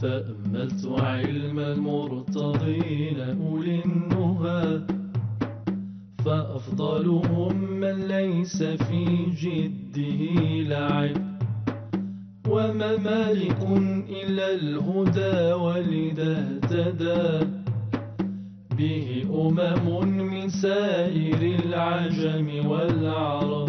تأملت علم المرتضين أولي النهى، فأفضلهم من ليس في جده لعب، وما مالك إلا الهدى ولذا اهتدى به من سائر العجم والعرب.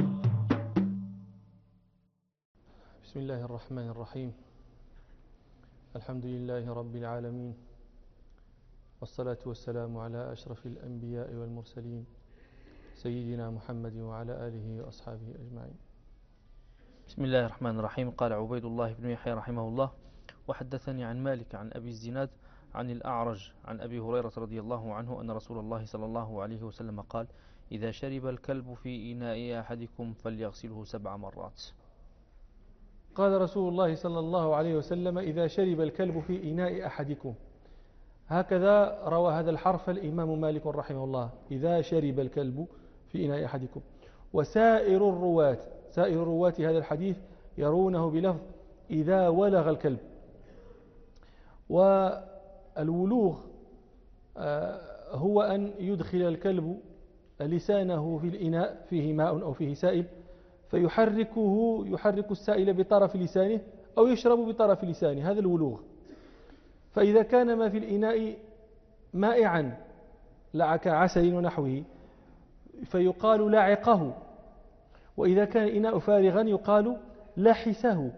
بسم الله الرحمن الرحيم. الحمد لله رب العالمين، والصلاة والسلام على أشرف الأنبياء والمرسلين سيدنا محمد وعلى آله وأصحابه أجمعين. بسم الله الرحمن الرحيم. قال عبيد الله بن يحيى رحمه الله: وحدثني عن مالك عن أبي الزناد عن الأعرج عن أبي هريرة رضي الله عنه أن رسول الله صلى الله عليه وسلم قال: إذا شرب الكلب في إناء أحدكم فليغسله 7 مرات. قال رسول الله صلى الله عليه وسلم: إذا شرب الكلب في إناء أحدكم. هكذا روى هذا الحرف الإمام مالك رحمه الله: إذا شرب الكلب في إناء أحدكم. وسائر الرواة هذا الحديث يرونه بلفظ إذا ولغ الكلب. والولوغ هو أن يدخل الكلب لسانه في الإناء فيه ماء أو فيه سائل، يحرك السائل بطرف لسانه أو يشرب بطرف لسانه، هذا الولوغ. فإذا كان ما في الإناء مائعا كعسل ونحوه فيقال لعقه، وإذا كان الإناء فارغا يقال لحسه.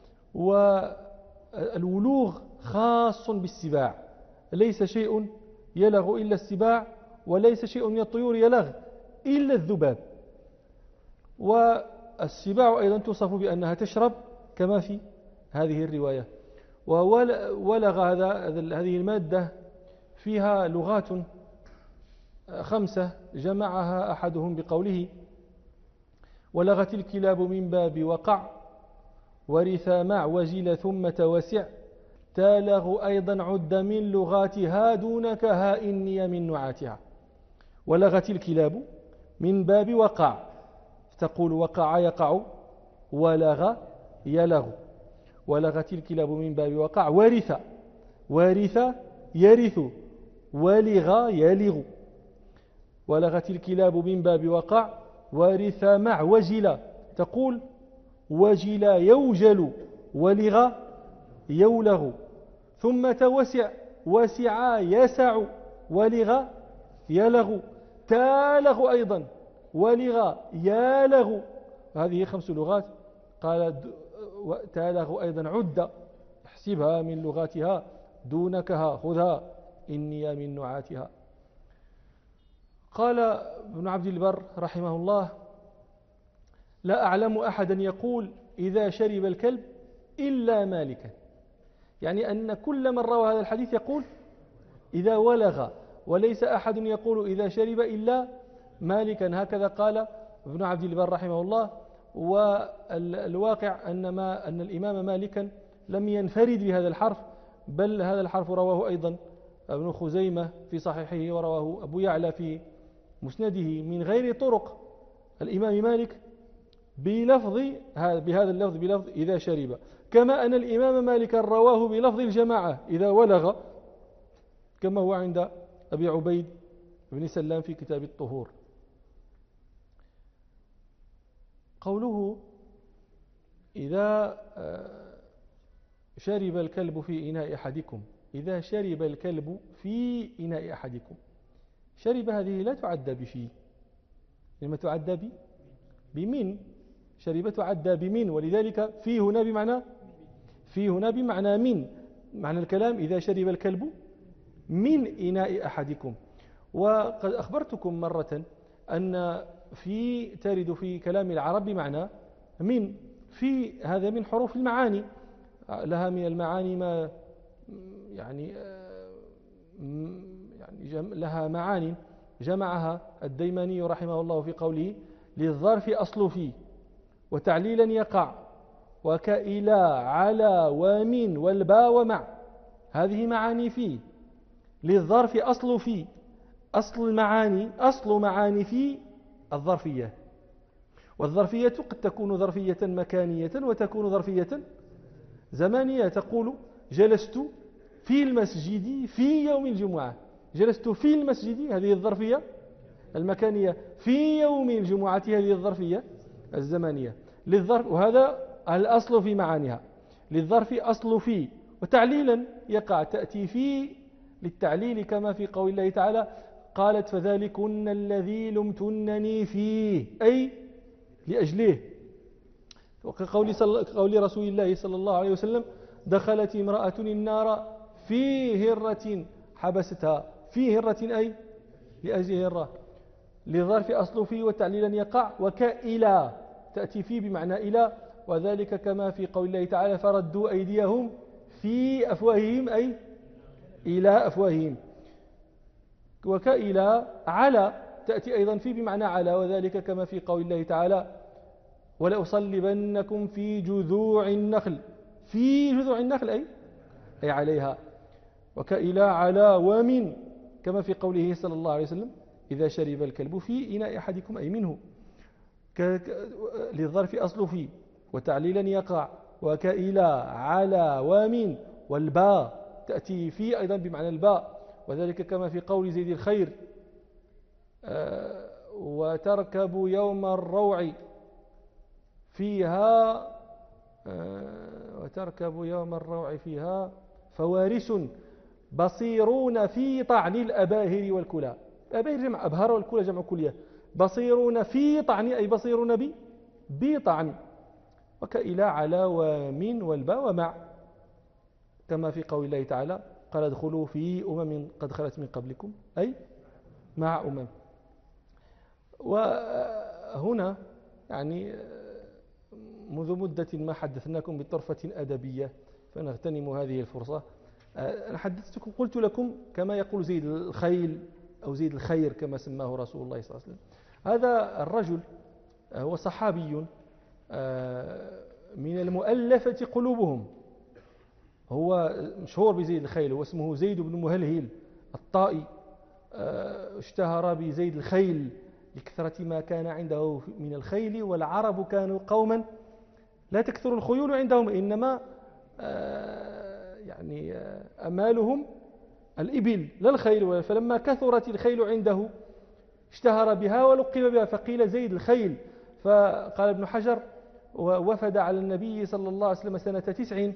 والولوغ خاص بالسباع، ليس شيء يلغ إلا السباع، وليس شيء من الطيور يلغ إلا الذباب. والسباع أيضا توصف بأنها تشرب كما في هذه الرواية. وولغ هذه المادة فيها لغات 5 جمعها أحدهم بقوله: ولغت الكلاب من باب وقع، ورثا مع وجل ثم توسع، تالغ أيضا عد من لغاتها دونك ها إني من نعاتها. ولغت الكلاب من باب وقع، تقول وقع يقع، ولغ يلغ. ولغت الكلاب من باب وقع، ورث يرث، ولغ يلغ. ولغت الكلاب من باب وقع، ورث مع وجل، تقول وجل يوجل، ولغ يولغ. ثم توسع، وسع يسع، ولغ يلغ. تالغ أيضا، ولغ يالغ. هذه 5 لغات. قال تالغ أيضا عد، احسبها من لغاتها، دونكها خذها إني من نعاتها. قال ابن عبد البر رحمه الله: لا أعلم أحدا يقول إذا شرب الكلب إلا مالكا، يعني أن كل من روى هذا الحديث يقول إذا ولغ، وليس أحد يقول إذا شرب إلا مالكا. هكذا قال ابن عبد البر رحمه الله. والواقع أن الإمام مالكا لم ينفرد بهذا الحرف، بل هذا الحرف رواه أيضا ابن خزيمة في صحيحه، ورواه أبو يعلى في مسنده من غير طرق الإمام مالك بهذا اللفظ، بلفظ إذا شرب، كما أن الإمام مالك رواه بلفظ الجماعة إذا ولغ، كما هو عند أبي عبيد بن سلام في كتاب الطهور. قوله إذا شرب الكلب في إناء أحدكم، إذا شرب الكلب في إناء أحدكم، شرب هذه لا تعدى بفي، لما تعدى بمن، شرب تعدى بمن، ولذلك في هنا بمعنى من، معنى الكلام إذا شرب الكلب من إناء أحدكم. وقد أخبرتكم مرة أن في ترد في كلام العرب بمعنى من، في هذا من حروف المعاني، لها من المعاني ما يعني لها معاني جمعها الديماني رحمه الله في قوله: للظرف أصل في، وتعليلا يقع، وكإلى على ومن والباء ومع، هذه معاني في. للظرف أصل في، أصل معاني في الظرفية. والظرفية قد تكون ظرفية مكانية وتكون ظرفية زمانية. تقول جلست في المسجد في يوم الجمعة. جلست في المسجد هذه الظرفية المكانية، في يوم الجمعة هذه الظرفية الزمانية للظرف، وهذا الأصل في معانيها. للظرف أصل في، وتعليلا يقع تأتي في للتعليل كما في قول الله تعالى قالت فذلكن الذي لمتنني فيه، أي لأجله. وكقول رسول الله صلى الله عليه وسلم دخلت امرأة النار في هرة حبستها، في هرة أي لأجل هرة. للظرف أصل في وتعليلا يقع. وكإلى تأتي في بمعنى إلى، وذلك كما في قول الله تعالى فردوا أيديهم في أفواههم أي إلى أفواههم. وكإلى على تأتي أيضا في بمعنى على، وذلك كما في قول الله تعالى ولأصلبنكم في جذوع النخل، في جذوع النخل أي عليها. وكإلى على ومن كما في قوله صلى الله عليه وسلم إذا شرب الكلب في إناء أحدكم أي منه. للظرف أصل في وتعليلا يقع. وكإلى على ومن. والباء تأتي في أيضا بمعنى الباء، وذلك كما في قول زيد الخير وتركب يوم الروع فيها وتركب يوم الروع فيها فوارس بصيرون في طعن الأباهر والكلى. الأباهر جمع أبهر والكلى جمع كلية. بصيرون في طعن أي بصيرون بطعن. وكإلى على ومن والباء ومع كما في قول الله تعالى قال ادخلوا في أمم قد خلت من قبلكم أي مع أمم. وهنا يعني منذ مدة ما حدثناكم بطرفة أدبية فنغتنم هذه الفرصة. أنا حدثتكم قلت لكم كما يقول زيد الخيل أو زيد الخير كما سماه رسول الله صلى الله عليه وسلم. هذا الرجل هو صحابي من المؤلفة قلوبهم، هو مشهور بزيد الخيل، هو اسمه زيد بن مهلهل الطائي، اشتهر بزيد الخيل لكثرة ما كان عنده من الخيل، والعرب كانوا قوما لا تكثر الخيول عندهم، إنما يعني أمالهم الإبل لا الخيل. فلما كثرت الخيل عنده اشتهر بها ولقب بها فقيل زيد الخيل. فقال ابن حجر ووفد على النبي صلى الله عليه وسلم سنة 9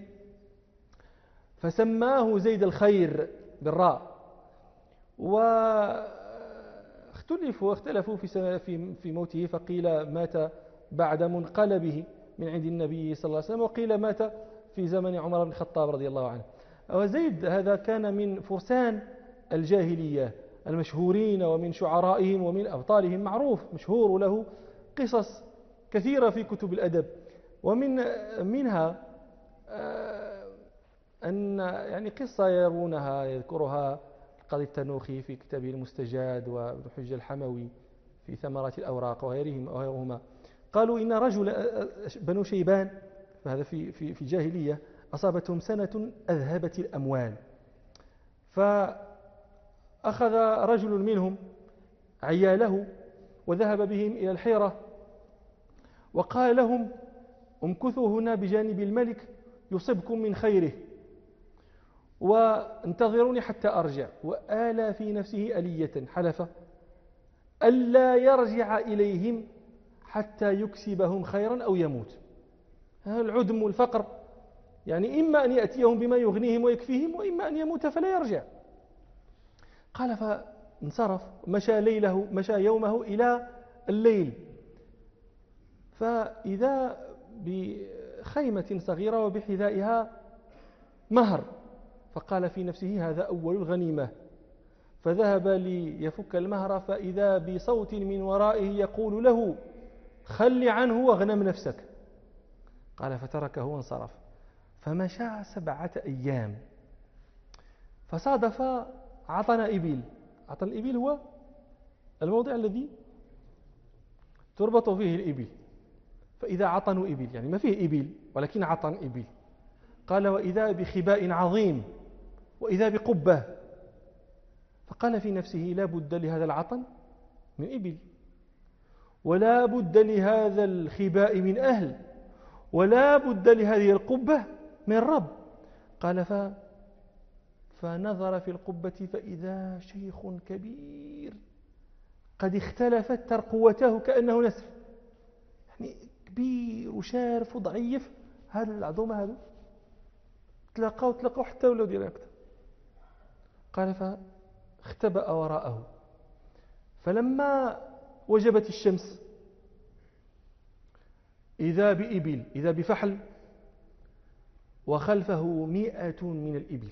فسماه زيد الخير بالراء. واختلفوا في موته، فقيل مات بعد منقلبه من عند النبي صلى الله عليه وسلم، وقيل مات في زمن عمر بن الخطاب رضي الله عنه. وزيد هذا كان من فرسان الجاهلية المشهورين ومن شعرائهم ومن أبطالهم، معروف مشهور وله قصص كثيرة في كتب الأدب. ومنها أن يعني قصة يرونها يذكرها القاضي التنوخي في كتابه المستجاد وابن حجة الحموي في ثمرات الأوراق وغيرهما. قالوا إن رجل بنو شيبان، فهذا في الجاهلية، أصابتهم سنة أذهبت الأموال، فأخذ رجل منهم عياله وذهب بهم إلى الحيرة وقال لهم امكثوا هنا بجانب الملك يصبكم من خيره وانتظروني حتى أرجع. وآلى في نفسه ألية حلف ألا يرجع إليهم حتى يكسبهم خيرا أو يموت. العدم والفقر يعني إما أن يأتيهم بما يغنيهم ويكفيهم، وإما أن يموت فلا يرجع. قال فانصرف، مشى يومه إلى الليل، فإذا بخيمة صغيرة وبحذائها مهر، فقال في نفسه هذا أول الغنيمة، فذهب ليفك المهر فإذا بصوت من ورائه يقول له خل عنه واغنم نفسك. قال فتركه وانصرف، فمشى 7 أيام فصادف عطن إبل. عطن الإبل هو الموضع الذي تربط فيه الإبل، فإذا عطنوا إبل يعني ما فيه إبل ولكن عطن إبل. قال وإذا بخباء عظيم وإذا بقبة، فقال في نفسه لا بد لهذا العطن من إبل، ولا بد لهذا الخباء من أهل، ولا بد لهذه القبة من رب. قال فنظر في القبة فإذا شيخ كبير قد اختلفت ترقوته كأنه نسر، يعني كبير وشارف وضعيف. هذا العظومة هذا تلاقوا حتى ولو ديال هكذا. قال فاختبأ وراءه، فلما وجبت الشمس إذا بإبل، إذا بفحل، وخلفه 100 من الإبل،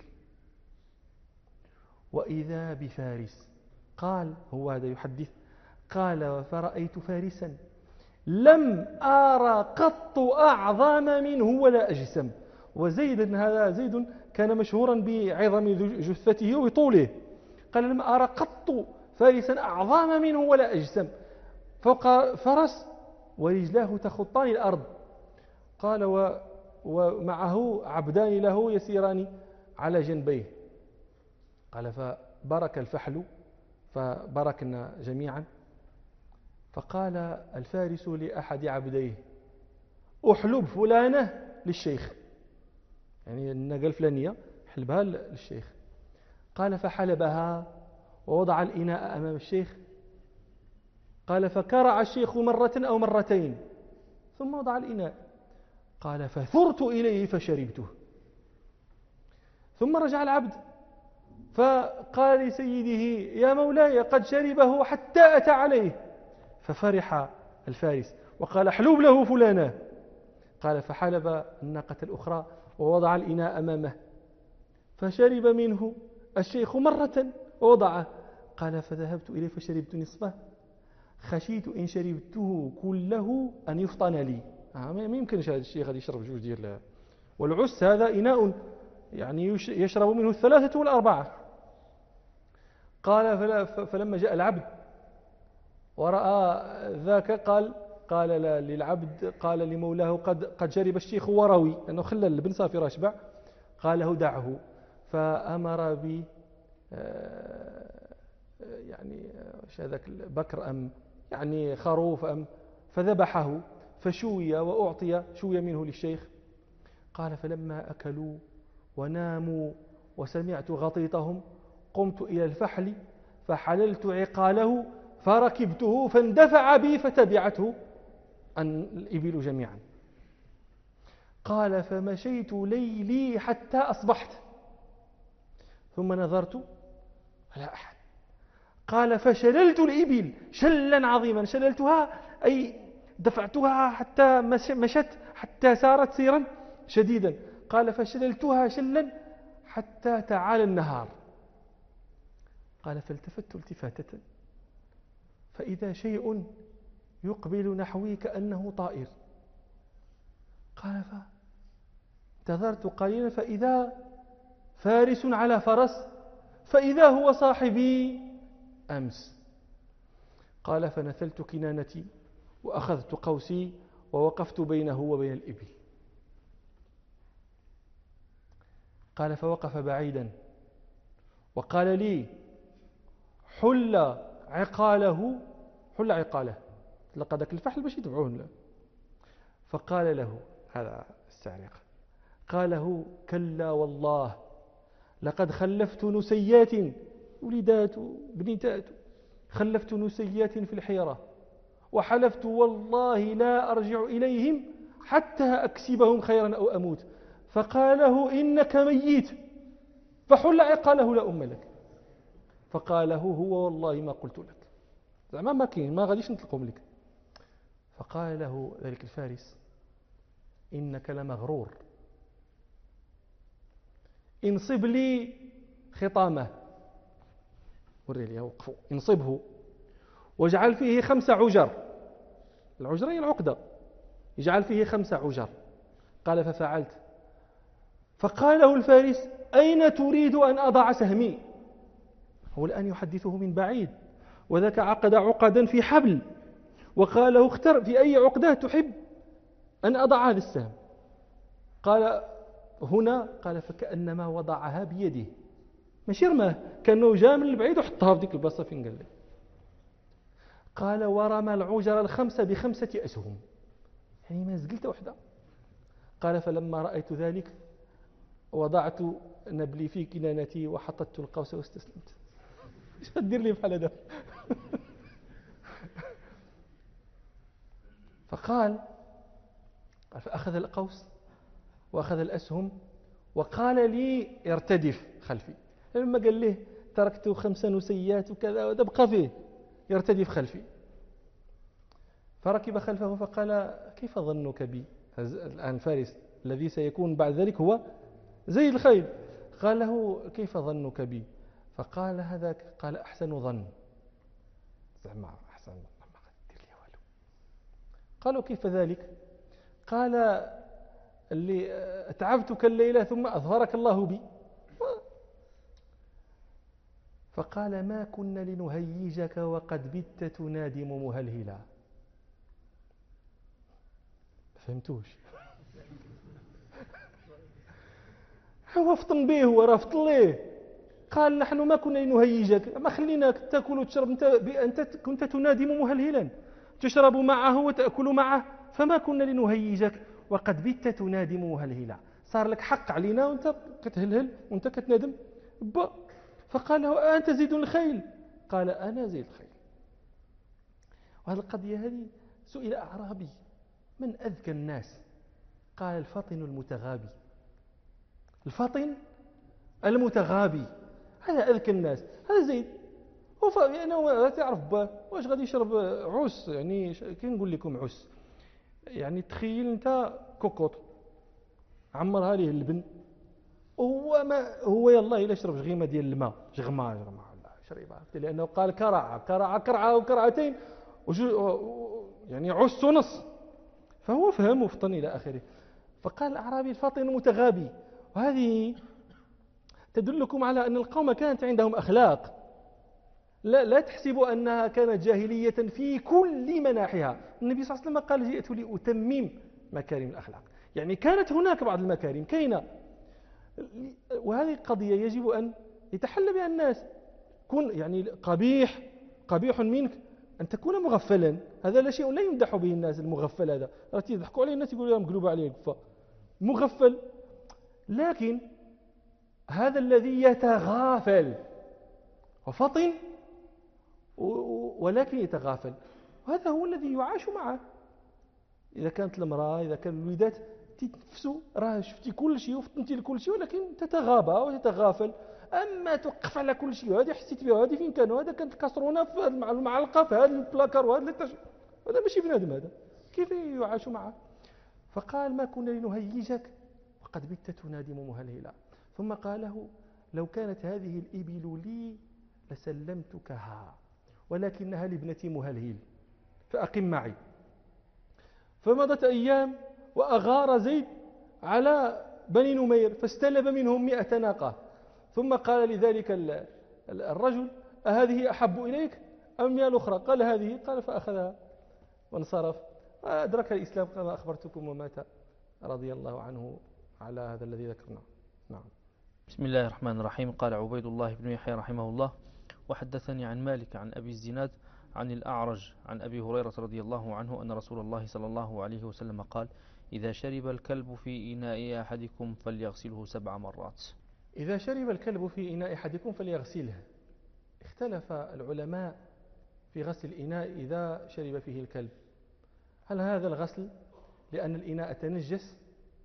وإذا بفارس. قال هو هذا يحدث، قال فرأيت فارسا لم أرى قط أعظم منه ولا أجسم. وزيد هذا زيد كان مشهورا بعظم جثته وطوله. قال لم أرى قط فارسا أعظم منه ولا أجسم، فوق فرس ورجلاه تخطان الأرض. قال ومعه عبدان له يسيران على جنبيه. قال فبرك الفحل، فبركنا جميعا. فقال الفارس لأحد عبديه أحلب فلانة للشيخ، يعني الناقة الفلانية حلبها للشيخ. قال فحلبها ووضع الإناء أمام الشيخ. قال فكرع الشيخ مرة أو مرتين ثم وضع الإناء. قال فثرت إليه فشربته. ثم رجع العبد فقال لسيده يا مولاي قد شربه حتى أتى عليه. ففرح الفارس وقال احلب له فلانة. قال فحلب الناقة الأخرى ووضع الإناء أمامه، فشرب منه الشيخ مرة ووضعه. قال فذهبت إليه فشربت نصفه، خشيت إن شربته كله أن يفطن لي. ما يمكنش هذا الشيخ هذا يشرب جوج ديال، والعس هذا إناء يعني يشرب منه 3 ولا 4. قال فلما جاء العبد ورأى ذاك قال للعبد، قال لمولاه قد شرب الشيخ وروي، لأنه خلى البن صافي راشبع. قال له دعه. فأمر ب يعني هذاك بكر أم يعني خروف أم، فذبحه فشوي وأعطي شوي منه للشيخ. قال فلما أكلوا وناموا وسمعت غطيطهم قمت إلى الفحل فحللت عقاله فركبته فاندفع بي فتبعته الإبل جميعا. قال فمشيت ليلي حتى أصبحت ثم نظرت فلا أحد. قال فشللت الإبل شلا عظيما، شللتها أي دفعتها حتى مشت حتى سارت سيرا شديدا. قال فشللتها شلا حتى تعالى النهار. قال فالتفت التفاتة فإذا شيء يقبل نحوي كأنه طائر. قال فانتظرت قليلا فإذا فارس على فرس، فإذا هو صاحبي أمس. قال فنثلت كنانتي وأخذت قوسي ووقفت بينه وبين الإبل. قال فوقف بعيدا وقال لي حل عقاله لقد ذاك الفحل باش يتبعوه. فقال له هذا السعريق، قال له كلا والله لقد خلفت نسيات ولدات بنتات، خلفت نسيات في الحيرة وحلفت والله لا أرجع إليهم حتى أكسبهم خيرا أو أموت. فقال له إنك ميت فحل عقاله لا أم لك. فقال هو والله ما قلت لك، زعما ما كاين ما غاديش نطلقهم لك. فقال له ذلك الفارس إنك لمغرور، انصب لي خطامه، وري لي وقفوا، انصبه واجعل فيه 5 عجر، العجرة هي العقدة، يجعل فيه 5 عجر. قال ففعلت. فقال له الفارس أين تريد أن أضع سهمي؟ هو الآن يحدثه من بعيد، وذاك عقد عقدا في حبل وقال له اختر في أي عقدة تحب أن أضع هذا السهم. قال هنا، قال فكأنما وضعها بيده، ماشي رماه، كأنه جاء من البعيد وحطها في ديك البلاصة فين قال له. قال ورمى العجر ال5 ب5 أسهم، يعني ما زقلت وحده. قال فلما رأيت ذلك وضعت نبلي في كنانتي وحطت القوس واستسلمت. ايش تدير لي بحال هذا؟ فقال فأخذ القوس وأخذ الأسهم وقال لي ارتدف خلفي. لما قال له تركت 5 نسيات وكذا وتبقى فيه يرتدف خلفي. فركب خلفه فقال كيف ظنك بي؟ الآن فارس الذي سيكون بعد ذلك هو زيد الخيل. قال له كيف ظنك بي؟ فقال هذاك قال أحسن ظن. زعما أحسن ظن ما غدير لي والو. قالوا كيف ذلك؟ قال اللي أتعبتك الليلة ثم أظهرك الله بي. فقال ما كنا لنهيجك وقد بت تنادم مهلهلا. فهمتوش؟ هو فطن به وراه فطن ليه. قال نحن ما كنا لنهيجك ما خليناك تأكل وتشرب أنت كنت تنادم مهلهلا تشرب معه وتأكل معه فما كنا لنهيجك وقد بت تنادم مهلهلا. صار لك حق علينا وانت كتهلهل وانت كتنادم. فقال له أنت زيد الخيل؟ قال أنا زيد الخيل. وهذه القضية هذه سئل أعرابي من أذكى الناس؟ قال الفطن المتغابي. الفطن المتغابي هذا أذكى الناس. هذا زيد يعني تعرف باه واش غادي يشرب عس. يعني كي نقول لكم عس يعني تخيل انت كوكوط عمرها ليه اللبن هو يلا إلا يشرب جغيمة ديال الماء جغمة شريبها لأنه قال كرعة وكرعتين يعني عس ونص. فهو فهم وفطن إلى آخره. فقال الأعرابي الفاطن المتغابي. وهذه تدلكم على أن القوم كانت عندهم أخلاق. لا تحسبوا أنها كانت جاهلية في كل مناحها. النبي صلى الله عليه وسلم قال جئت لأتمم مكارم الأخلاق. يعني كانت هناك بعض المكارم كاينة. وهذه قضية يجب أن يتحلى بها الناس. كن يعني قبيح منك أن تكون مغفلا. هذا لا شيء لا يمدح به الناس. المغفل هذا يضحكوا عليه الناس يقولوا لهم مقلوب عليه الكفة مغفل. لكن هذا الذي يتغافل وفطن ولكن يتغافل وهذا هو الذي يعاش معه. إذا كانت المرأة إذا كان الوليدات تنفسوا راه شفتي كل شيء وفطنتي لكل شيء ولكن تتغابى وتتغافل. أما توقف على كل شيء وهذه حسيت بها وهذه فين كانوا هذا كانت الكاسرونه في المعلقة في هذا البلاكار وهذا هذا ماشي بنادم. هذا كيف يعاش معه؟ فقال ما كنا لنهيجك وقد بت تنادم مهلهلا. ثم قال له لو كانت هذه الإبل لي لسلمتكها ولكنها لابنتي مهلهل فأقم معي. فمضت أيام وأغار زيد على بني نمير فاستلب منهم 100 ناقة. ثم قال لذلك الرجل أهذه أحب إليك أم يا الأخرى؟ قال هذه. قال فأخذها وانصرف. أدرك الإسلام كما أخبرتكم ومات رضي الله عنه على هذا الذي ذكرنا. نعم. بسم الله الرحمن الرحيم. قال عبيد الله بن يحيى رحمه الله وحدثني عن مالك عن أبي الزناد عن الأعرج عن أبي هريرة رضي الله عنه أن رسول الله صلى الله عليه وسلم قال إذا شرب الكلب في إناء أحدكم فليغسله 7 مرات. إذا شرب الكلب في إناء أحدكم فليغسله. اختلف العلماء في غسل الإناء إذا شرب فيه الكلب. هل هذا الغسل لأن الإناء تنجس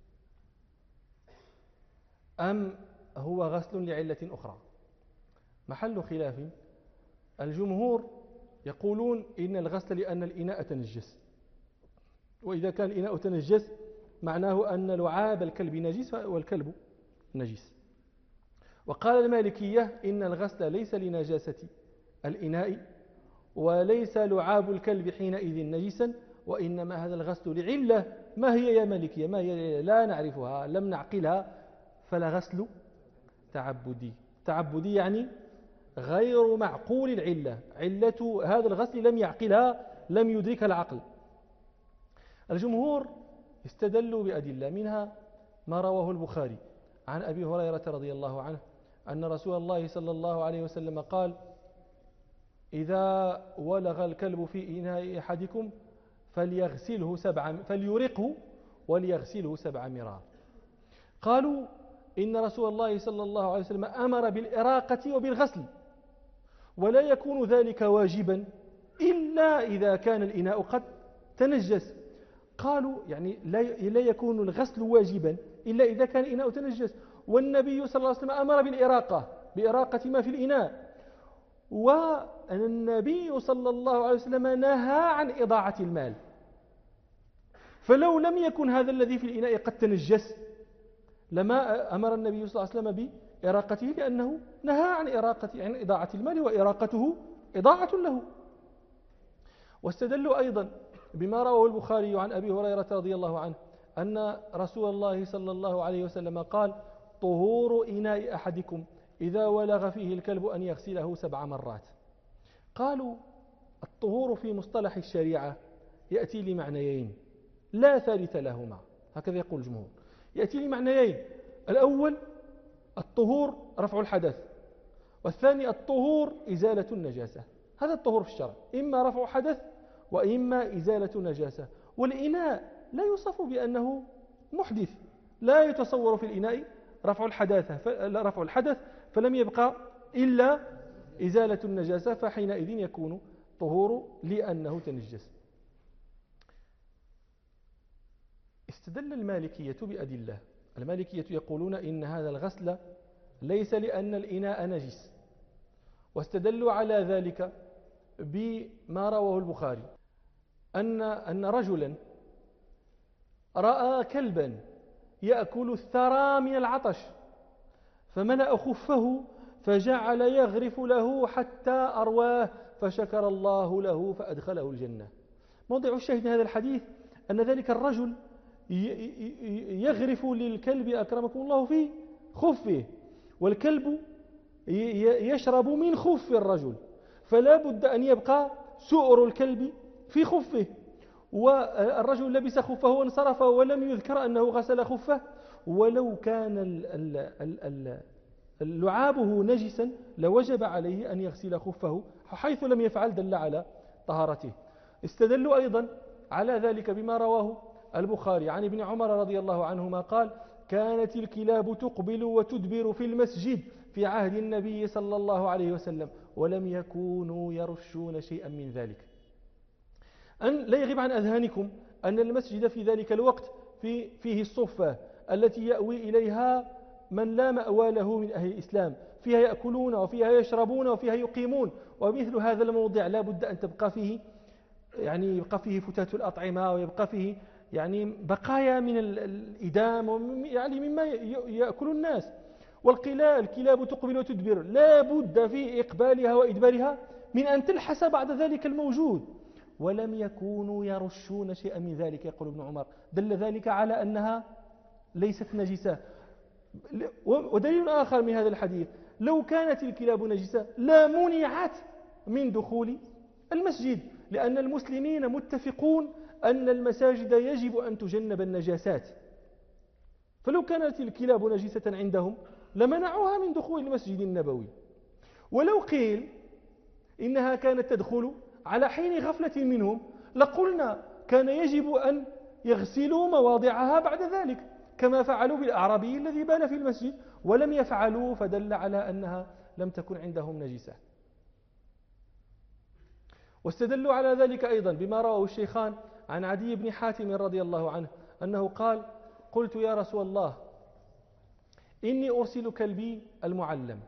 أم هو غسل لعلة أخرى؟ محل خلاف. الجمهور يقولون إن الغسل لأن الإناء تنجس. وإذا كان الإناء تنجس معناه أن لعاب الكلب نجس والكلب نجس. وقال المالكية إن الغسل ليس لنجاسة الإناء وليس لعاب الكلب حينئذ نجسا وإنما هذا الغسل لعلة. ما هي يا مالكية؟ ما هي؟ لا نعرفها لم نعقلها. فلا غسل تعبدي يعني غير معقول العلة. علة هذا الغسل لم يعقلها لم يدركها العقل. الجمهور استدلوا بأدلة منها ما رواه البخاري عن أبي هريرة رضي الله عنه أن رسول الله صلى الله عليه وسلم قال إذا ولغ الكلب في إناء أحدكم فليرقه وليغسله 7 مرات. قالوا إن رسول الله صلى الله عليه وسلم أمر بالإراقة وبالغسل، ولا يكون ذلك واجبا إلا إذا كان الإناء قد تنجس. قالوا يعني لا يكون الغسل واجبا إلا إذا كان الإناء تنجس، والنبي صلى الله عليه وسلم أمر بإراقة ما في الإناء، والنبي صلى الله عليه وسلم نهى عن إضاعة المال. فلو لم يكن هذا الذي في الإناء قد تنجس لما أمر النبي صلى الله عليه وسلم بإراقته، لأنه نهى عن إضاعة المال، وإراقته إضاعة له. واستدلوا أيضا بما رواه البخاري عن أبي هريرة رضي الله عنه أن رسول الله صلى الله عليه وسلم قال: طهور إناء أحدكم إذا ولغ فيه الكلب أن يغسله 7 مرات. قالوا الطهور في مصطلح الشريعة يأتي لمعنيين لا ثالث لهما، هكذا يقول الجمهور. يأتي لمعنيين: الأول الطهور رفع الحدث، والثاني الطهور إزالة النجاسة. هذا الطهور في الشرع، إما رفع حدث وإما إزالة نجاسة. والإناء لا يوصف بأنه محدث، لا يتصور في الإناء رفع الحدث، فلم يبقى إلا إزالة النجاسة، فحينئذ يكون طهور لأنه تنجس. استدل المالكية بأدلة. المالكية يقولون إن هذا الغسل ليس لأن الإناء نجس، واستدلوا على ذلك بما رواه البخاري أن رجلا رأى كلبا يأكل الثرى من العطش فملأ خفه فجعل يغرف له حتى أرواه فشكر الله له فأدخله الجنة. موضع الشاهد من هذا الحديث أن ذلك الرجل يغرف للكلب أكرمكم الله في خفه، والكلب يشرب من خف الرجل، فلا بد أن يبقى سؤر الكلب في خفه. والرجل لبس خفه وانصرف ولم يذكر أنه غسل خفه، ولو كان لعابه نجسا لوجب عليه أن يغسل خفه، حيث لم يفعل دل على طهارته. استدلوا أيضا على ذلك بما رواه البخاري عن ابن عمر رضي الله عنهما قال: كانت الكلاب تقبل وتدبر في المسجد في عهد النبي صلى الله عليه وسلم ولم يكونوا يرشون شيئا من ذلك. أن لا يغيب عن أذهانكم أن المسجد في ذلك الوقت فيه الصفة التي يأوي إليها من لا مأوى له من أهل الإسلام، فيها يأكلون وفيها يشربون وفيها يقيمون. ومثل هذا الموضع لا بد أن تبقى فيه يبقى فيه فتات الأطعمة، ويبقى فيه بقايا من الإدام مما يأكل الناس. والكلاب تقبل وتدبر، لا بد في إقبالها وإدبارها من أن تلحس بعد ذلك الموجود، ولم يكونوا يرشون شيئا من ذلك. يقول ابن عمر: دل ذلك على أنها ليست نجسة. ودليل آخر من هذا الحديث: لو كانت الكلاب نجسة لا منعت من دخول المسجد، لأن المسلمين متفقون أن المساجد يجب أن تجنب النجاسات، فلو كانت الكلاب نجسة عندهم لمنعوها من دخول المسجد النبوي. ولو قيل إنها كانت تدخل على حين غفلة منهم لقلنا كان يجب أن يغسلوا مواضعها بعد ذلك، كما فعلوا بالأعرابي الذي بال في المسجد، ولم يفعلوا، فدل على أنها لم تكن عندهم نجسة. واستدلوا على ذلك أيضا بما رواه الشيخان عن عدي بن حاتم رضي الله عنه أنه قال: قلت يا رسول الله إني أرسل كلبي المعلم،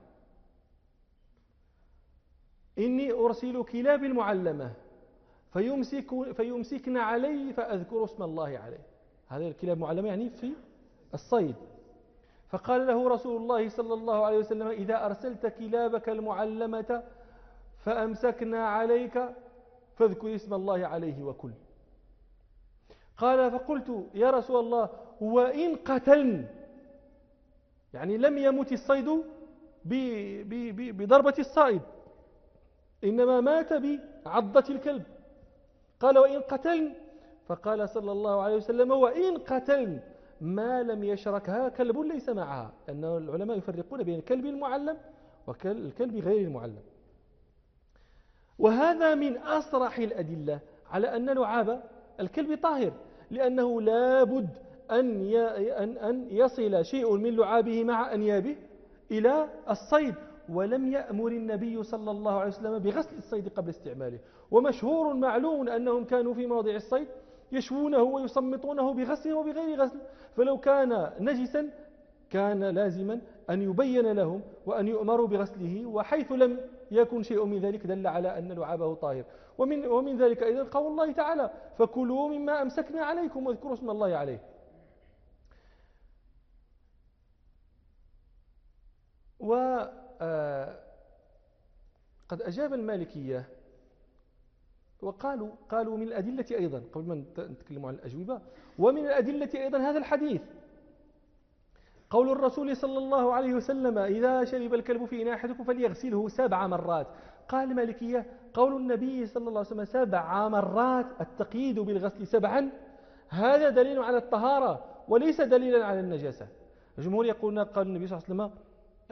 إني أرسل كلابي المعلمة فيمسكن علي فأذكر اسم الله عليه. هذه الكلاب المعلمة يعني في الصيد. فقال له رسول الله صلى الله عليه وسلم: إذا أرسلت كلابك المعلمة فأمسكنا عليك فاذكر اسم الله عليه وكل. قال: فقلت يا رسول الله وإن قتلن، يعني لم يمت الصيد بضربة الصائد، إنما مات بعضة الكلب. قال: وإن قتلن؟ فقال صلى الله عليه وسلم: وإن قتلن ما لم يشركها كلب ليس معها. أن العلماء يفرقون بين الكلب المعلم والكلب غير المعلم. وهذا من أصرح الأدلة على أن لعاب الكلب طاهر، لأنه لا بد أن يصل شيء من لعابه مع أنيابه إلى الصيد، ولم يأمر النبي صلى الله عليه وسلم بغسل الصيد قبل استعماله. ومشهور معلوم أنهم كانوا في مواضع الصيد يشوونه ويصمطونه بغسل وبغير غسل، فلو كان نجسا كان لازما أن يبين لهم وأن يؤمروا بغسله، وحيث لم يكن شيء من ذلك دل على أن لعابه طاهر. ومن ذلك أيضا قول الله تعالى: فكلوا مما أمسكنا عليكم واذكروا اسم الله عليه. وقد أجاب المالكية وقالوا من الأدلة أيضا، قبل ما نتكلم عن الأجوبة، ومن الأدلة أيضا هذا الحديث قول الرسول صلى الله عليه وسلم: إذا شرب الكلب في إناء أحدكم فليغسله 7 مرات. قال المالكية: قول النبي صلى الله عليه وسلم 7 مرات، التقييد بالغسل 7 هذا دليل على الطهارة وليس دليلا على النجاسة. الجمهور يقولون قال النبي صلى الله عليه وسلم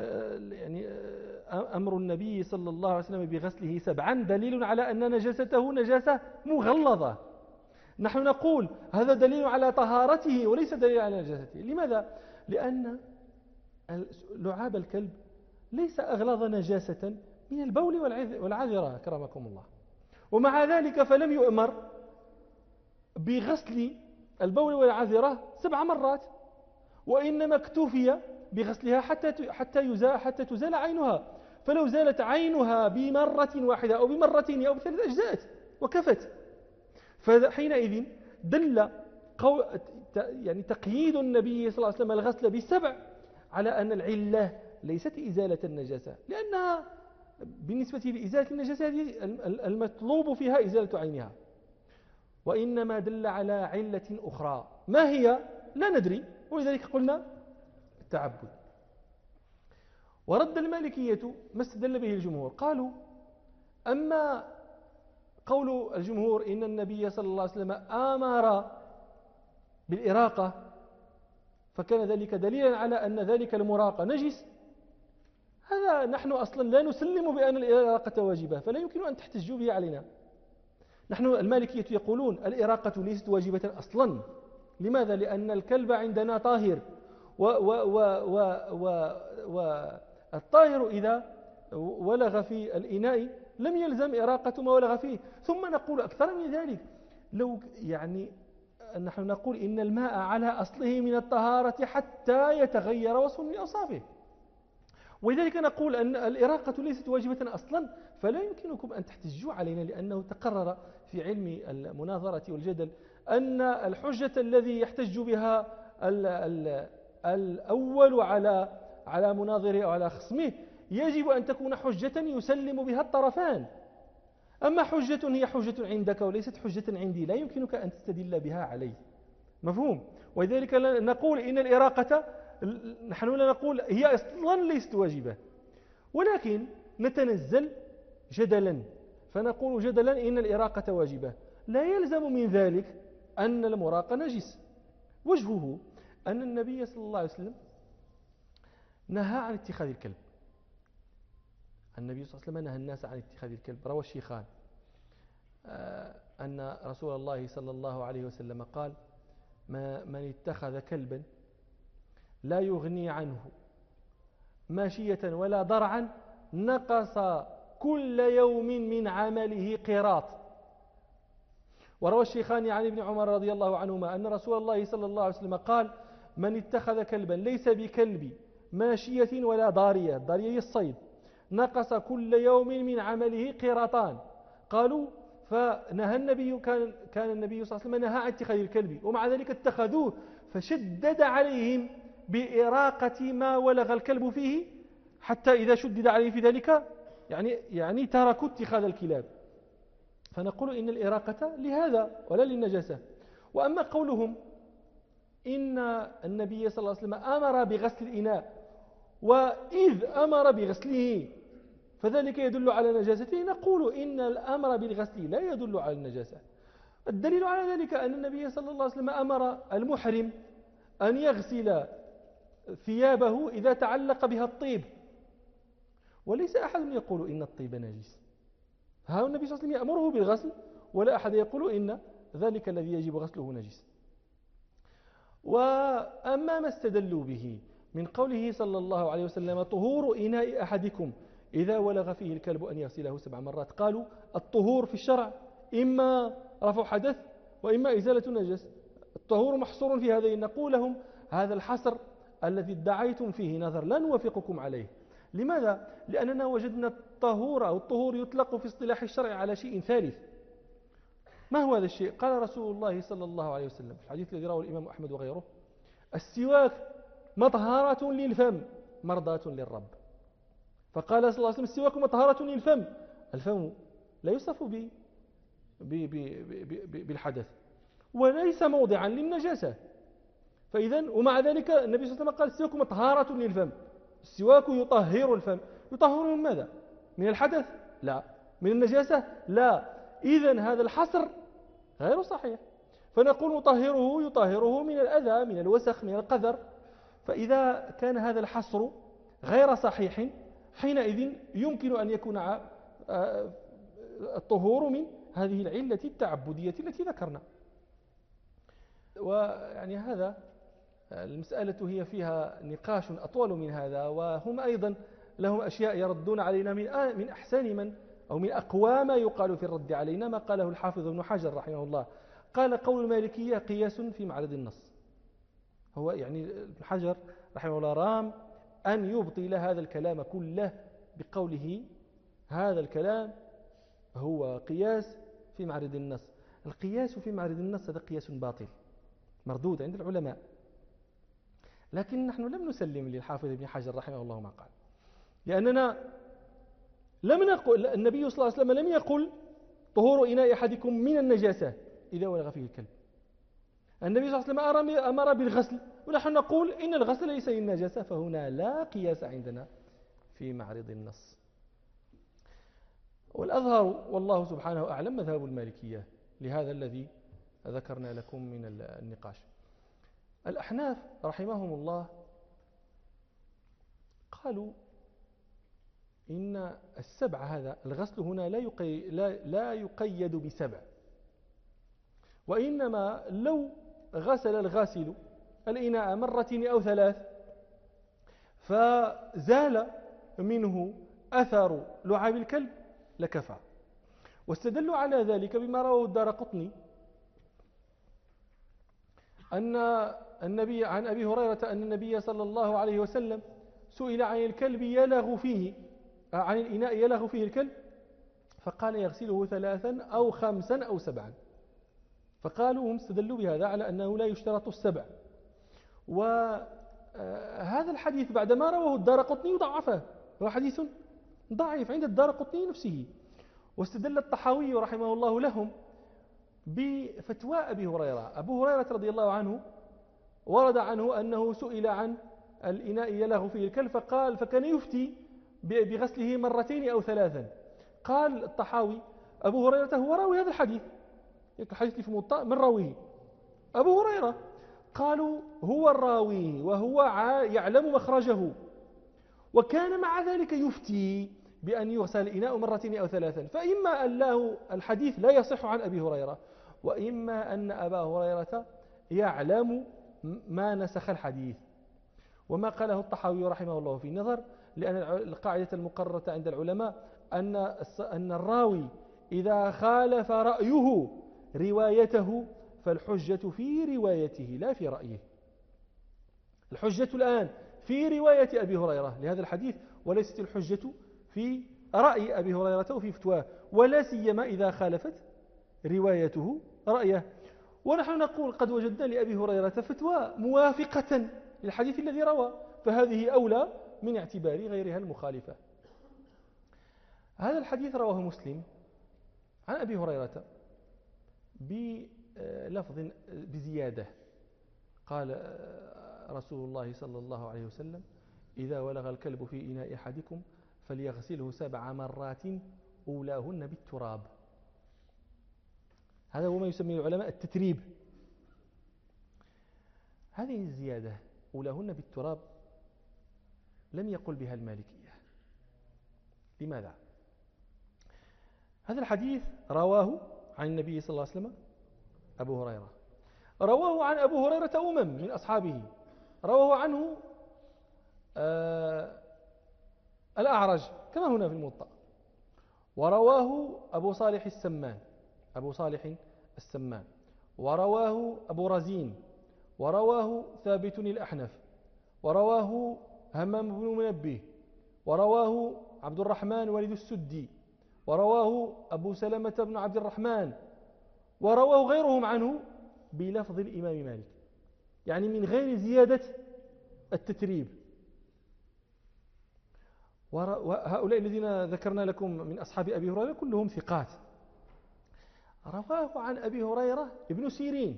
أمر النبي صلى الله عليه وسلم بغسله 7 دليل على أن نجاسته نجاسة مغلظة. نحن نقول هذا دليل على طهارته وليس دليل على نجاسته. لماذا؟ لأن لعاب الكلب ليس أغلظ نجاسة من البول والعذرة كرمكم الله، ومع ذلك فلم يؤمر بغسل البول والعذرة 7 مرات، وإنما اكتفي بغسلها حتى تزال عينها. فلو زالت عينها بمرة واحدة أو بمرتين أو ب3 أجزاء وكفت. فحينئذ دل تقييد النبي صلى الله عليه وسلم الغسل ب7 على أن العلة ليست إزالة النجاسة، لأنها بالنسبة لإزالة النجاسة المطلوب فيها إزالة عينها، وإنما دل على علة أخرى. ما هي؟ لا ندري، ولذلك قلنا التعبد. ورد المالكية ما استدل به الجمهور، قالوا: أما قول الجمهور إن النبي صلى الله عليه وسلم آمر بالإراقة فكان ذلك دليلا على أن ذلك المراق نجس، هذا نحن أصلا لا نسلم بأن الإراقة واجبة، فلا يمكن أن تحتجوا به علينا. نحن المالكية يقولون الإراقة ليست واجبة أصلا. لماذا؟ لأن الكلب عندنا طاهر، والطاهر إذا ولغ في الإناء لم يلزم إراقة ما ولغ فيه. ثم نقول أكثر من ذلك، لو نحن نقول إن الماء على أصله من الطهارة حتى يتغير وصف من أوصافه، ولذلك نقول أن الإراقة ليست واجبة أصلا، فلا يمكنكم أن تحتجوا علينا، لأنه تقرر في علم المناظرة والجدل أن الحجة الذي يحتج بها الأول على مناظره أو على خصمه يجب أن تكون حجة يسلم بها الطرفان. أما حجة هي حجة عندك وليست حجة عندي لا يمكنك أن تستدل بها علي. مفهوم؟ ولذلك نقول إن الإراقة نحن لا نقول هي أصلا ليست واجبة، ولكن نتنزل جدلا فنقول جدلا إن الإراقة واجبة، لا يلزم من ذلك أن المراق نجس. وجهه أن النبي صلى الله عليه وسلم نهى عن اتخاذ الكلب. النبي صلى الله عليه وسلم نهى الناس عن اتخاذ الكلب. روى الشيخان أن رسول الله صلى الله عليه وسلم قال: من اتخذ كلبا لا يغني عنه ماشية ولا ضرعا نقص كل يوم من عمله قيراط. وروى الشيخان عن ابن عمر رضي الله عنهما أن رسول الله صلى الله عليه وسلم قال: من اتخذ كلبا ليس بكلب ماشية ولا ضارية، ضارية الصيد، نقص كل يوم من عمله قيراطان. قالوا: فنهى النبي كان النبي صلى الله عليه وسلم نهى عن اتخاذ الكلب، ومع ذلك اتخذوه، فشدد عليهم بإراقة ما ولغ الكلب فيه، حتى إذا شدد عليه في ذلك يعني تركوا اتخاذ الكلاب. فنقول إن الإراقة لهذا ولا للنجاسة. وأما قولهم إن النبي صلى الله عليه وسلم أمر بغسل الإناء، وإذ أمر بغسله فذلك يدل على نجاسته، نقول إن الأمر بالغسل لا يدل على النجاسة. الدليل على ذلك أن النبي صلى الله عليه وسلم أمر المحرم أن يغسل ثيابه إذا تعلق بها الطيب، وليس أحد يقول إن الطيب نجس. ها النبي صلى الله عليه وسلم يأمره بالغسل، ولا أحد يقول إن ذلك الذي يجب غسله نجس. وأما ما استدلوا به من قوله صلى الله عليه وسلم طهور إناء أحدكم إذا ولغ فيه الكلب أن يغسله 7 مرات، قالوا الطهور في الشرع إما رفع حدث وإما إزالة نجس. الطهور محصور في هذين. نقول لهم هذا الحصر الذي ادعيتم فيه نظر لا نوافقكم عليه. لماذا؟ لأننا وجدنا الطهور أو الطهور يطلق في اصطلاح الشرع على شيء ثالث. ما هو هذا الشيء؟ قال رسول الله صلى الله عليه وسلم في الحديث الذي رواه الإمام أحمد وغيره: السواك مطهرة للفم مرضاة للرب. فقال صلى الله عليه وسلم: السواك مطهرة للفم. الفم لا يوصف بالحدث وليس موضعا للنجاسة. فإذا ومع ذلك النبي صلى الله عليه وسلم قال: السواك مطهرة للفم. السواك يطهر الفم. يطهر من ماذا؟ من الحدث؟ لا. من النجاسة؟ لا. إذن هذا الحصر غير صحيح. فنقول مطهره يطهره من الأذى، من الوسخ، من القذر. فإذا كان هذا الحصر غير صحيح حينئذ يمكن أن يكون الطهور من هذه العلة التعبدية التي ذكرنا. ويعني هذا المسألة هي فيها نقاش أطول من هذا، وهم أيضا لهم أشياء يردون علينا من أحسن من أو من أقوى ما يقال في الرد علينا ما قاله الحافظ ابن حجر رحمه الله. قال: قول المالكية قياس في معرض النص. هو يعني ابن حجر رحمه الله رام أن يبطل هذا الكلام كله بقوله هذا الكلام هو قياس في معرض النص. القياس في معرض النص هذا قياس باطل مردود عند العلماء، لكن نحن لم نسلم للحافظ ابن حجر رحمه الله ما قال، لأننا لم نقل النبي صلى الله عليه وسلم لم يقل طهور إناء أحدكم من النجاسة إذا ولغ فيه الكلب. النبي صلى الله عليه وسلم أمر بالغسل، ونحن نقول إن الغسل ليس للنجاسة، فهنا لا قياس عندنا في معرض النص. والأظهر والله سبحانه أعلم مذهب المالكية لهذا الذي ذكرنا لكم من النقاش. الأحناف رحمهم الله قالوا إن السبع هذا الغسل هنا لا يقيد بسبع، وإنما لو غسل الغاسل الإناء 2 أو 3 فزال منه أثر لعاب الكلب لكفى. واستدلوا على ذلك بما رواه الدارقطني أن النبي عن أبي هريرة أن النبي صلى الله عليه وسلم سئل عن الكلب يلغ فيه عن الإناء يلغ فيه الكلب، فقال يغسله 3 أو 5 أو 7. فقالوا هم استدلوا بهذا على أنه لا يشترط 7. وهذا الحديث بعدما رواه الدارقطني ضعفه، هو حديث ضعيف عند الدارقطني نفسه. واستدل الطحاوي رحمه الله لهم بفتوى أبي هريرة. أبو هريرة رضي الله عنه ورد عنه أنه سئل عن الإناء يلغ فيه الكلب فقال فكان يفتي بغسله 2 أو 3. قال الطحاوي أبو هريرة هو راوي هذا الحديث، الحديث في الموطأ من راويه أبو هريرة. قالوا هو الراوي وهو يعلم مخرجه، وكان مع ذلك يفتي بأن يغسل الإناء 2 أو 3. فإما أن له الحديث لا يصح عن أبي هريرة، وإما أن أبا هريرة يعلم ما نسخ الحديث. وما قاله الطحاوي رحمه الله في نظر، لأن القاعدة المقررة عند العلماء أن الراوي إذا خالف رأيه روايته فالحجة في روايته لا في رأيه. الحجة الآن في رواية أبي هريرة لهذا الحديث، وليست الحجة في رأي أبي هريرة وفي فتواه، ولا سيما إذا خالفت روايته رأيه. ونحن نقول قد وجدنا لأبي هريرة فتوى موافقة للحديث الذي روى، فهذه أولى من اعتبار غيرها المخالفة. هذا الحديث رواه مسلم عن أبي هريرة بلفظ بزيادة. قال رسول الله صلى الله عليه وسلم إذا ولغ الكلب في إناء أحدكم فليغسله 7 مرات أولاهن بالتراب. هذا هو ما يسميه العلماء التتريب. هذه الزيادة أولاهن بالتراب لم يقل بها المالكية. لماذا؟ هذا الحديث رواه عن النبي صلى الله عليه وسلم أبو هريرة. رواه عن أبو هريرة من أصحابه، رواه عنه الأعرج كما هنا في الموطأ، ورواه أبو صالح السمان، ورواه أبو رزين، ورواه ثابت الأحنف، ورواه همام بن منبه، ورواه عبد الرحمن ولد السدي، ورواه أبو سلمة بن عبد الرحمن، ورواه غيرهم عنه بلفظ الإمام مالك، يعني من غير زيادة التتريب. وهؤلاء الذين ذكرنا لكم من أصحاب أبي هريرة كلهم ثقات. رواه عن أبي هريرة ابن سيرين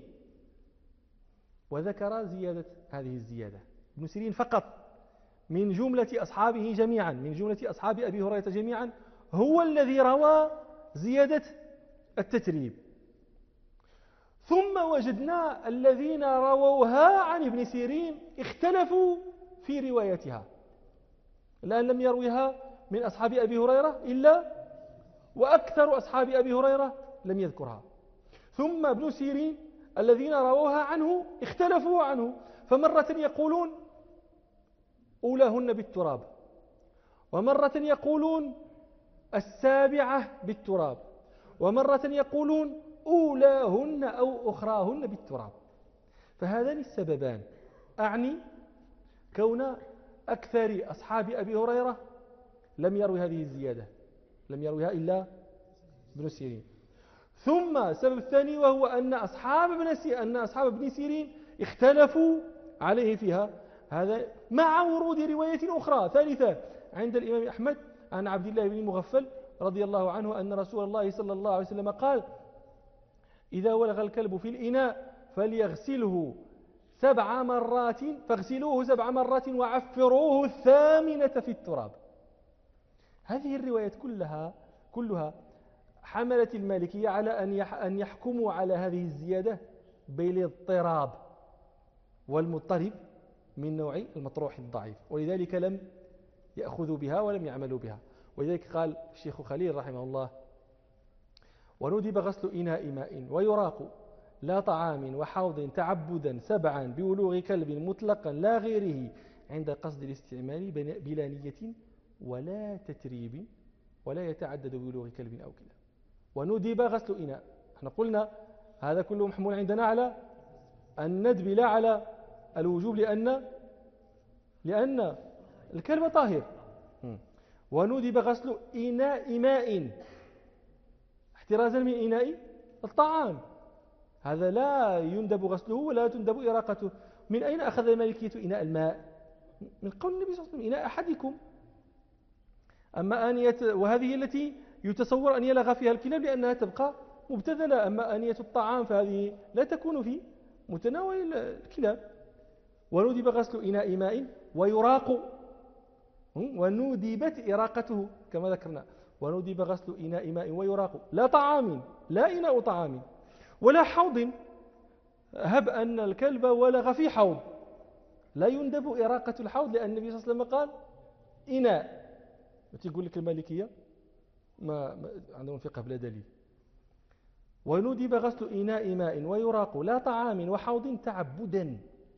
وذكر زيادة هذه الزيادة، ابن سيرين فقط من جملة أصحابه جميعا، من جملة أصحاب أبي هريرة جميعا هو الذي روى زيادة التتريب. ثم وجدنا الذين رووها عن ابن سيرين اختلفوا في روايتها، الآن لم يرويها من أصحاب أبي هريرة إلا وأكثر أصحاب أبي هريرة لم يذكرها. ثم ابن سيرين الذين رووها عنه اختلفوا عنه، فمرة يقولون أولاهن بالتراب، ومرة يقولون السابعة بالتراب، ومرة يقولون أولاهن أو أخراهن بالتراب. فهذان السببان أعني كون أكثر أصحاب أبي هريرة لم يروي هذه الزيادة، لم يرويها إلا ابن سيرين. ثم السبب الثاني وهو أن أصحاب ابن سيرين اختلفوا عليه فيها، هذا مع ورود رواية أخرى ثالثة عند الإمام أحمد عن عبد الله بن مغفل رضي الله عنه أن رسول الله صلى الله عليه وسلم قال: إذا ولغ الكلب في الإناء فليغسله 7 مرات، فاغسلوه 7 مرات وعفروه 8 في التراب. هذه الروايات كلها حملت المالكية على أن يحكموا على هذه الزيادة بالاضطراب والمضطرب من نوع المطروح الضعيف، ولذلك لم يأخذوا بها ولم يعملوا بها. ولذلك قال الشيخ خليل رحمه الله: وندب غسل إناء ماء ويراق لا طعام وحوض تعبدا 7 بولوغ كلب مطلقا لا غيره عند قصد الاستعمال بلا نية ولا تتريب ولا يتعدد بولوغ كلب أو كلاب. وندب غسل إناء، احنا قلنا هذا كله محمول عندنا على الندب لا على الوجوب، لأن الكلب طاهر. وندب غسل إناء ماء احترازا من إناء الطعام، هذا لا يندب غسله ولا تندب إراقته. من أين أخذ المالكية إناء الماء؟ من قول النبي صلى الله عليه وسلم: إناء أحدكم. أما آنية، وهذه التي يتصور أن يلغى فيها الكلاب لأنها تبقى مبتذلة، أما آنية الطعام فهذه لا تكون في متناول الكلاب. وندب غسل إناء ماء ويراق، وندبت إراقته كما ذكرنا. وندب غسل إناء ماء ويراق لا طعام، لا إناء طعام ولا حوض. هب أن الكلب ولغ في حوض، لا يندب إراقة الحوض لأن النبي صلى الله عليه وسلم قال إناء. تقول لك المالكية ما عندهم فقه بلا دليل. وندب غسل إناء ماء ويراق لا طعام وحوض تعبدا،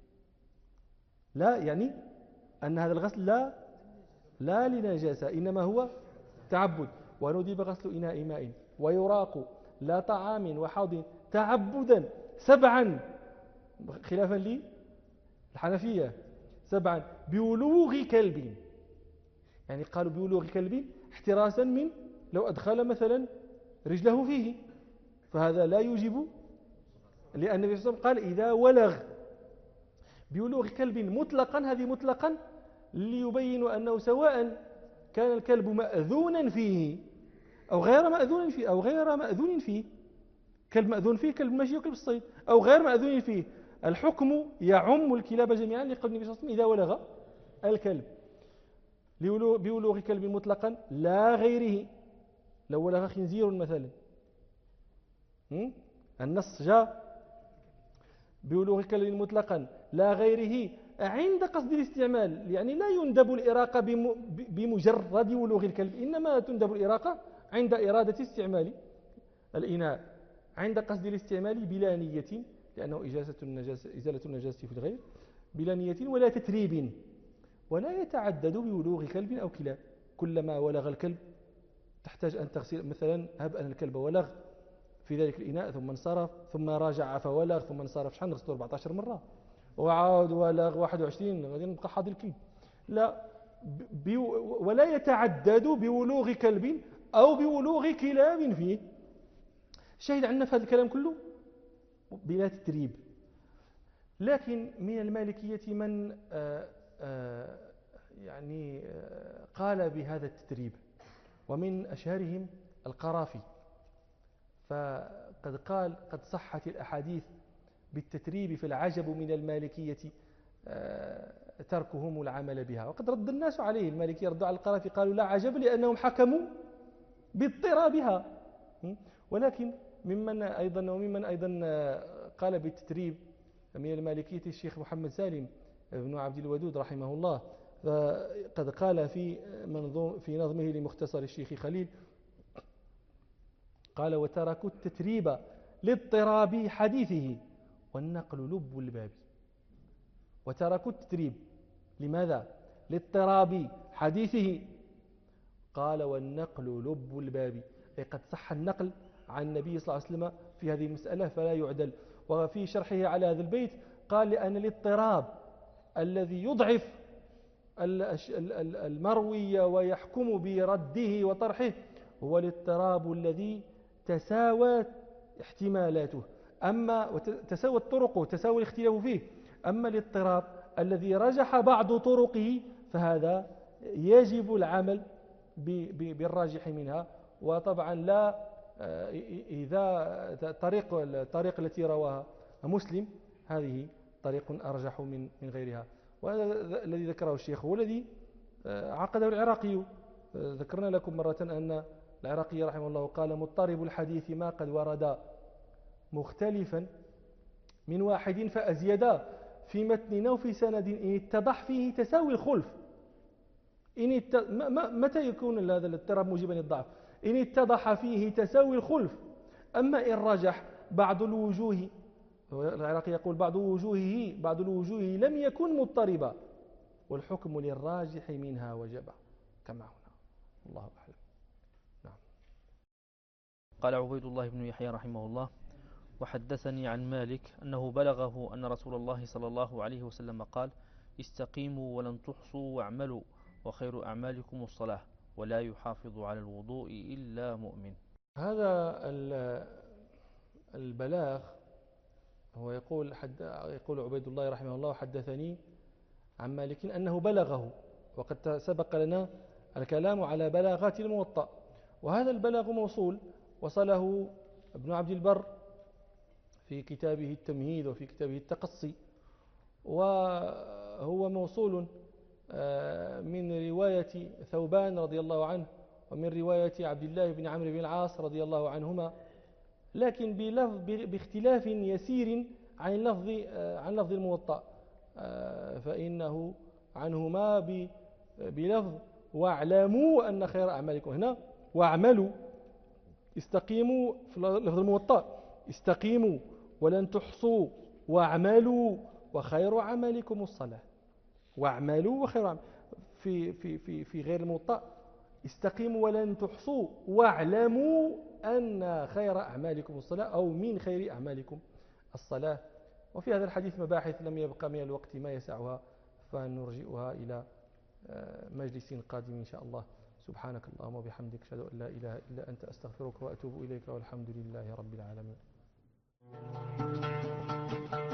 لا يعني أن هذا الغسل لا لنجاسة إنما هو تعبد. وندب غسل إناء ماء ويراق لا طعام وحوض تعبدا 7 خلافا للحنفية 7 بولوغ كلب، يعني قالوا بولوغ كلب احتراسا من لو أدخل مثلا رجله فيه، فهذا لا يوجب، لأن النبي صلى الله عليه وسلم قال إذا ولغ بولوغ كلب مطلقا، هذه مطلقا ليبين أنه سواء كان الكلب مأذونا فيه أو غير مأذون فيه، كلب مأذون فيه كلب ماشي وكلب الصيد، أو غير مأذون فيه، الحكم يعم الكلاب جميعا لقول النبي صلى الله عليه وسلم إذا ولغ الكلب بولوغ كلب مطلقا لا غيره. لو ولغ خنزير مثلا، النص جاء بولوغ كلب مطلقا لا غيره عند قصد الاستعمال، يعني لا يندب الإراقة بمجرد ولوغ الكلب، إنما تندب الإراقة عند إرادة استعمال الإناء عند قصد الاستعمال بلا نية لأنه إزالة النجاسة في الغير بلا نية ولا تتريب، ولا يتعدد بولوغ كلب أو كلاب. كلما ولغ الكلب تحتاج أن تغسل، مثلا هب أن الكلب ولغ في ذلك الإناء ثم انصرف ثم راجع فولغ ثم انصرف، شحال نغسلوا 14 مرة وعاود ولغ 21 غادي نبقى حاضر الكلب. لا، ولا يتعدد بولوغ كلب أو بولوغ كلاب فيه. شاهد عندنا في هذا الكلام كله بلا تتريب. لكن من المالكية من قال بهذا التتريب، ومن أشهرهم القرافي، فقد قال قد صحت الأحاديث بالتتريب، فالعجب من المالكية تركهم العمل بها. وقد رد الناس عليه، المالكية ردوا على القرافي قالوا لا عجب لأنهم حكموا باضطرابها. ولكن ممن أيضا قال بالتتريب من المالكية الشيخ محمد سالم بن عبد الودود رحمه الله، قد قال في نظمه لمختصر الشيخ خليل، قال وتركوا التتريب لاضطراب حديثه والنقل لب الباب. وتركوا التتريب لماذا؟ لاضطراب حديثه، قال والنقل لب الباب، أي قد صح النقل عن النبي صلى الله عليه وسلم في هذه المسألة فلا يعدل. وفي شرحه على هذا البيت قال لأن الاضطراب الذي يضعف المروي ويحكم برده وطرحه هو الاضطراب الذي تساوت احتمالاته، أما تساوت طرقه، تساوي الاختلاف فيه. أما الاضطراب الذي رجح بعض طرقه فهذا يجب العمل بالراجح منها. وطبعا لا، إذا الطريق التي رواها مسلم هذه طريق أرجح من غيرها. وهذا الذي ذكره الشيخ هو الذي عقده العراقي. ذكرنا لكم مرة أن العراقي رحمه الله قال مضطرب الحديث ما قد ورد مختلفا من واحد فأزيدا في متن أو في سند إن اتضح فيه تساوي الخلف. متى يكون هذا الاضطراب موجبا للضعف؟ إن اتضح فيه تساوي الخلف. أما إن رجح بعض الوجوه، العراقي يقول بعض الوجوه لم يكن مضطربا والحكم للراجح منها وجبا كما هنا. الله أعلم. نعم. قال عبيد الله بن يحيى رحمه الله وحدثني عن مالك أنه بلغه أن رسول الله صلى الله عليه وسلم قال استقيموا ولن تحصوا واعملوا وخير أعمالكم الصلاة ولا يحافظ على الوضوء إلا مؤمن. هذا البلاغ هو يقول عبيد الله رحمه الله حدثني عن مالك أنه بلغه، وقد سبق لنا الكلام على بلاغات الموطأ، وهذا البلاغ موصول وصله ابن عبد البر في كتابه التمهيد وفي كتابه التقصي، وهو موصول من رواية ثوبان رضي الله عنه ومن رواية عبد الله بن عمرو بن العاص رضي الله عنهما، لكن باختلاف يسير عن لفظ الموطأ، فإنه عنهما بلفظ واعلموا أن خير أعمالكم، هنا واعملوا، استقيموا في لفظ الموطأ استقيموا ولن تحصوا واعملوا وخير عملكم الصلاة. واعملوا وخير عمل. في غير الموطأ استقيموا ولن تحصوا واعلموا أن خير أعمالكم الصلاة أو من خير أعمالكم الصلاة. وفي هذا الحديث مباحث لم يبقى من الوقت ما يسعها، فنرجئها إلى مجلس قادم إن شاء الله. سبحانك اللهم وبحمدك أشهد أن لا إله إلا أنت أستغفرك وأتوب إليك والحمد لله رب العالمين.